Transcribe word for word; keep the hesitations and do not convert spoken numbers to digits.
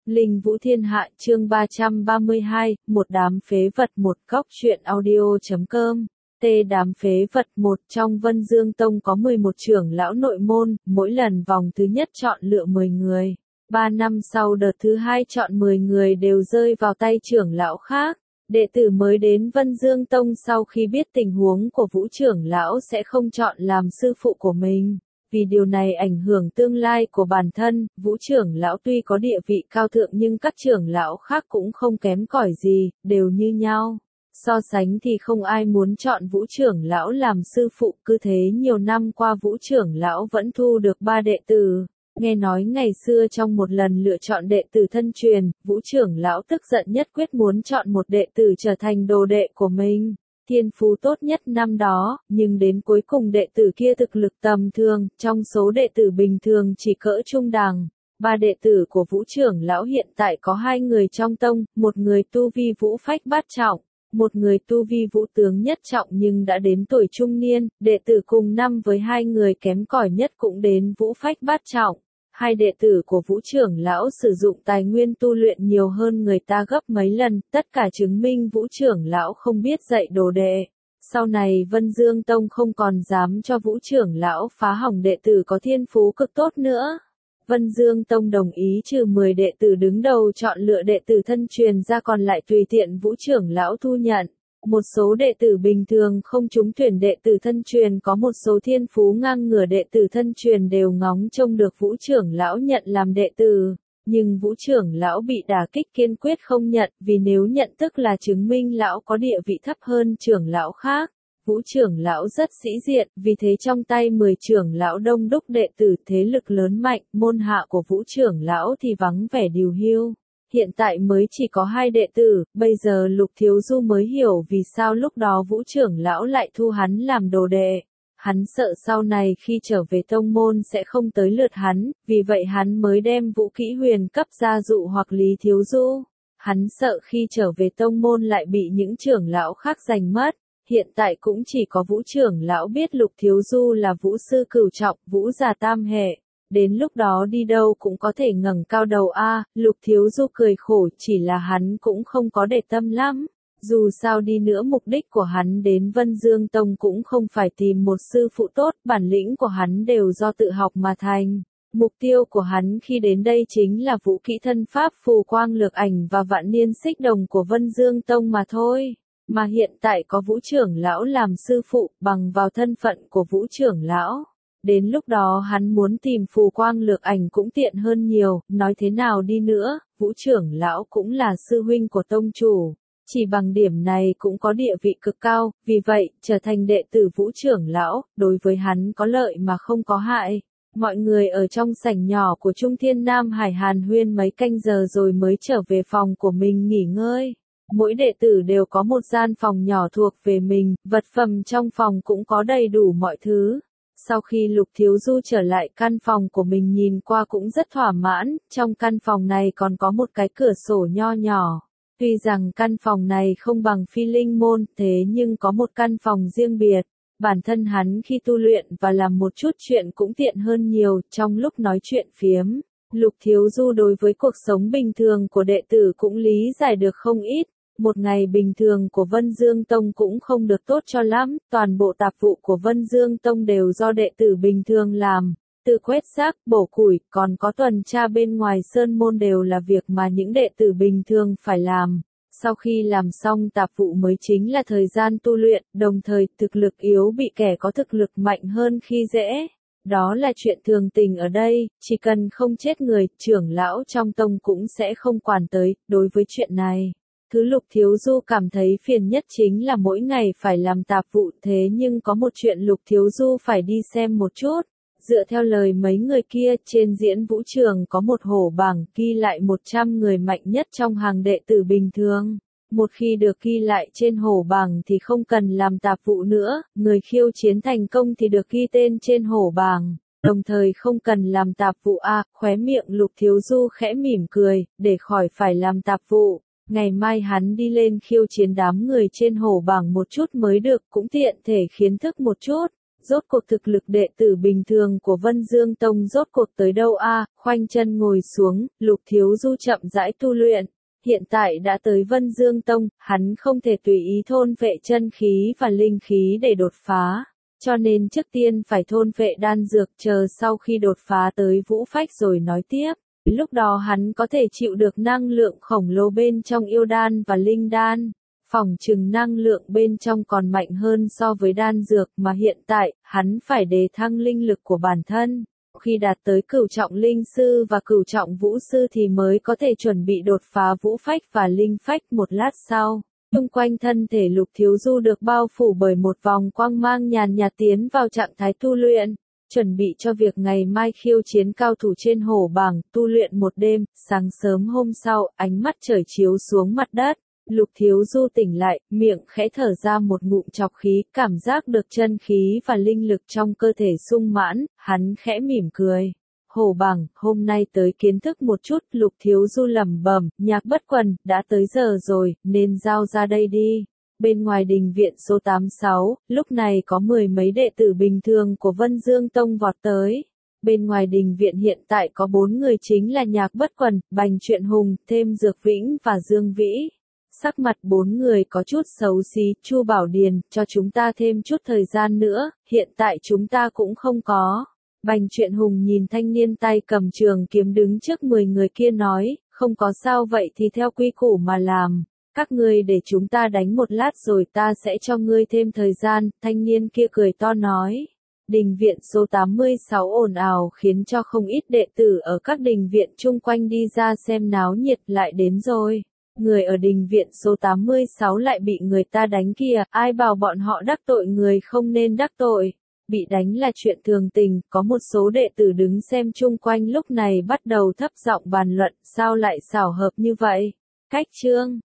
Linh Vũ Thiên Hạ chương ba trăm ba mươi hai, một đám phế vật một góc truyện audio.com. T đám phế vật một trong Vân Dương Tông có mười một trưởng lão nội môn, mỗi lần vòng thứ nhất chọn lựa mười người. Ba năm sau đợt thứ hai chọn mười người đều rơi vào tay trưởng lão khác. Đệ tử mới đến Vân Dương Tông sau khi biết tình huống của Vũ trưởng lão sẽ không chọn làm sư phụ của mình. Vì điều này ảnh hưởng tương lai của bản thân, Vũ trưởng lão tuy có địa vị cao thượng nhưng các trưởng lão khác cũng không kém cỏi gì, đều như nhau. So sánh thì không ai muốn chọn Vũ trưởng lão làm sư phụ, cứ thế nhiều năm qua Vũ trưởng lão vẫn thu được ba đệ tử. Nghe nói ngày xưa trong một lần lựa chọn đệ tử thân truyền, Vũ trưởng lão tức giận nhất quyết muốn chọn một đệ tử trở thành đồ đệ của mình. Thiên phú tốt nhất năm đó, nhưng đến cuối cùng đệ tử kia thực lực tầm thường, trong số đệ tử bình thường chỉ cỡ trung đẳng. Ba đệ tử của Vũ trưởng lão hiện tại có hai người trong tông, một người tu vi Vũ phách bát trọng, một người tu vi Vũ tướng nhất trọng nhưng đã đến tuổi trung niên, đệ tử cùng năm với hai người kém cỏi nhất cũng đến Vũ phách bát trọng. Hai đệ tử của Vũ trưởng lão sử dụng tài nguyên tu luyện nhiều hơn người ta gấp mấy lần, tất cả chứng minh Vũ trưởng lão không biết dạy đồ đệ. Sau này Vân Dương Tông không còn dám cho Vũ trưởng lão phá hỏng đệ tử có thiên phú cực tốt nữa. Vân Dương Tông đồng ý trừ mười đệ tử đứng đầu chọn lựa đệ tử thân truyền ra, còn lại tùy tiện Vũ trưởng lão thu nhận. Một số đệ tử bình thường không trúng tuyển đệ tử thân truyền, có một số thiên phú ngang ngửa đệ tử thân truyền đều ngóng trông được Vũ trưởng lão nhận làm đệ tử, nhưng Vũ trưởng lão bị đả kích kiên quyết không nhận, vì nếu nhận tức là chứng minh lão có địa vị thấp hơn trưởng lão khác. Vũ trưởng lão rất sĩ diện, vì thế trong tay mười trưởng lão đông đúc đệ tử thế lực lớn mạnh, môn hạ của Vũ trưởng lão thì vắng vẻ điều hiu. Hiện tại mới chỉ có hai đệ tử, bây giờ Lục Thiếu Du mới hiểu vì sao lúc đó Vũ trưởng lão lại thu hắn làm đồ đệ. Hắn sợ sau này khi trở về tông môn sẽ không tới lượt hắn, vì vậy hắn mới đem Vũ Kỹ Huyền cấp gia dụ hoặc Lý Thiếu Du. Hắn sợ khi trở về tông môn lại bị những trưởng lão khác giành mất. Hiện tại cũng chỉ có Vũ trưởng lão biết Lục Thiếu Du là Vũ sư cửu trọng, Vũ già tam hệ. Đến lúc đó đi đâu cũng có thể ngẩng cao đầu a. À, Lục Thiếu Du cười khổ, chỉ là hắn cũng không có để tâm lắm. Dù sao đi nữa mục đích của hắn đến Vân Dương Tông cũng không phải tìm một sư phụ tốt, bản lĩnh của hắn đều do tự học mà thành. Mục tiêu của hắn khi đến đây chính là vũ kỹ thân pháp phù quang lược ảnh và vạn niên xích đồng của Vân Dương Tông mà thôi. Mà hiện tại có Vũ trưởng lão làm sư phụ, bằng vào thân phận của Vũ trưởng lão. Đến lúc đó hắn muốn tìm phù quang lược ảnh cũng tiện hơn nhiều, nói thế nào đi nữa, Vũ trưởng lão cũng là sư huynh của tông chủ. Chỉ bằng điểm này cũng có địa vị cực cao, vì vậy, trở thành đệ tử Vũ trưởng lão, đối với hắn có lợi mà không có hại. Mọi người ở trong sảnh nhỏ của Trung Thiên Nam Hải hàn huyên mấy canh giờ rồi mới trở về phòng của mình nghỉ ngơi. Mỗi đệ tử đều có một gian phòng nhỏ thuộc về mình, vật phẩm trong phòng cũng có đầy đủ mọi thứ. Sau khi Lục Thiếu Du trở lại căn phòng của mình nhìn qua cũng rất thỏa mãn, trong căn phòng này còn có một cái cửa sổ nho nhỏ. Tuy rằng căn phòng này không bằng Phi Linh môn, thế nhưng có một căn phòng riêng biệt. Bản thân hắn khi tu luyện và làm một chút chuyện cũng tiện hơn nhiều, trong lúc nói chuyện phiếm. Lục Thiếu Du đối với cuộc sống bình thường của đệ tử cũng lý giải được không ít. Một ngày bình thường của Vân Dương Tông cũng không được tốt cho lắm, toàn bộ tạp vụ của Vân Dương Tông đều do đệ tử bình thường làm, từ quét rác, bổ củi, còn có tuần tra bên ngoài sơn môn đều là việc mà những đệ tử bình thường phải làm. Sau khi làm xong tạp vụ mới chính là thời gian tu luyện, đồng thời thực lực yếu bị kẻ có thực lực mạnh hơn khi dễ. Đó là chuyện thường tình ở đây, chỉ cần không chết người, trưởng lão trong tông cũng sẽ không quản tới, đối với chuyện này. Thứ Lục Thiếu Du cảm thấy phiền nhất chính là mỗi ngày phải làm tạp vụ, thế nhưng có một chuyện Lục Thiếu Du phải đi xem một chút. Dựa theo lời mấy người kia, trên diễn vũ trường có một hổ bảng ghi lại một trăm người mạnh nhất trong hàng đệ tử bình thường. Một khi được ghi lại trên hổ bảng thì không cần làm tạp vụ nữa, người khiêu chiến thành công thì được ghi tên trên hổ bảng. Đồng thời không cần làm tạp vụ a. À, khóe miệng Lục Thiếu Du khẽ mỉm cười, để khỏi phải làm tạp vụ. Ngày mai hắn đi lên khiêu chiến đám người trên hổ bảng một chút mới được, cũng tiện thể kiến thức một chút. Rốt cuộc thực lực đệ tử bình thường của Vân Dương Tông rốt cuộc tới đâu a? Khoanh chân ngồi xuống, Lục Thiếu Du chậm rãi tu luyện. Hiện tại đã tới Vân Dương Tông, hắn không thể tùy ý thôn phệ chân khí và linh khí để đột phá. Cho nên trước tiên phải thôn phệ đan dược, chờ sau khi đột phá tới vũ phách rồi nói tiếp. Lúc đó hắn có thể chịu được năng lượng khổng lồ bên trong yêu đan và linh đan. Phỏng chừng năng lượng bên trong còn mạnh hơn so với đan dược mà hiện tại, hắn phải đề thăng linh lực của bản thân. Khi đạt tới cửu trọng linh sư và cửu trọng vũ sư thì mới có thể chuẩn bị đột phá vũ phách và linh phách một lát sau. Xung quanh thân thể Lục Thiếu Du được bao phủ bởi một vòng quang mang nhàn nhạt tiến vào trạng thái tu luyện. Chuẩn bị cho việc ngày mai khiêu chiến cao thủ trên hổ bảng, tu luyện một đêm, sáng sớm hôm sau, ánh mắt trời chiếu xuống mặt đất. Lục Thiếu Du tỉnh lại, miệng khẽ thở ra một ngụm trọc khí, cảm giác được chân khí và linh lực trong cơ thể sung mãn, hắn khẽ mỉm cười. Hổ bảng, hôm nay tới kiến thức một chút, Lục Thiếu Du lẩm bẩm, Nhạc Bất Quần, đã tới giờ rồi, nên giao ra đây đi. Bên ngoài đình viện số tám mươi sáu, lúc này có mười mấy đệ tử bình thường của Vân Dương Tông vọt tới. Bên ngoài đình viện hiện tại có bốn người chính là Nhạc Bất Quần, Bành Truyện Hùng, thêm Dược Vĩnh và Dương Vĩ. Sắc mặt bốn người có chút xấu xí, Chu Bảo Điền, cho chúng ta thêm chút thời gian nữa, hiện tại chúng ta cũng không có. Bành Truyện Hùng nhìn thanh niên tay cầm trường kiếm đứng trước mười người kia nói, không có sao vậy thì theo quy củ mà làm. Các ngươi để chúng ta đánh một lát rồi ta sẽ cho ngươi thêm thời gian, thanh niên kia cười to nói. Đình viện số tám mươi sáu ồn ào khiến cho không ít đệ tử ở các đình viện chung quanh đi ra xem náo nhiệt lại đến rồi. Người ở đình viện số tám mươi sáu lại bị người ta đánh kìa, ai bảo bọn họ đắc tội người không nên đắc tội. Bị đánh là chuyện thường tình, có một số đệ tử đứng xem chung quanh lúc này bắt đầu thấp giọng bàn luận, sao lại xảo hợp như vậy. Cách chương